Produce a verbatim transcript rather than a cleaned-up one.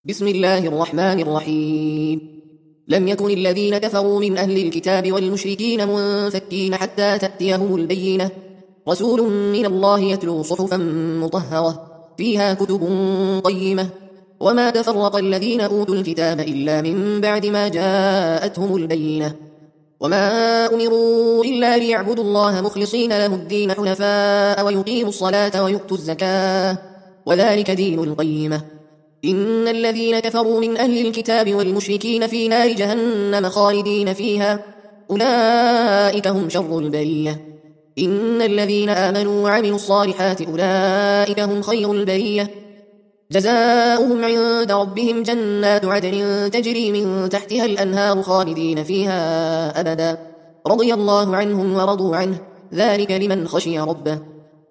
بسم الله الرحمن الرحيم. لم يكن الذين كفروا من أهل الكتاب والمشركين منفكين حتى تأتيهم البينة، رسول من الله يتلو صحفا مطهرة فيها كتب قيمة، وما تفرق الذين أوتوا الكتاب إلا من بعد ما جاءتهم البينة، وما أمروا إلا ليعبدوا الله مخلصين له الدين حنفاء ويقيموا الصلاة ويؤتوا الزكاة، وذلك دين القيمة. إن الذين كفروا من أهل الكتاب والمشركين في نار جهنم خالدين فيها، أولئك هم شر البرية. إن الذين آمنوا وعملوا الصالحات أولئك هم خير البرية، جزاؤهم عند ربهم جنات عدن تجري من تحتها الأنهار خالدين فيها أبدا، رضي الله عنهم ورضوا عنه، ذلك لمن خشي ربه.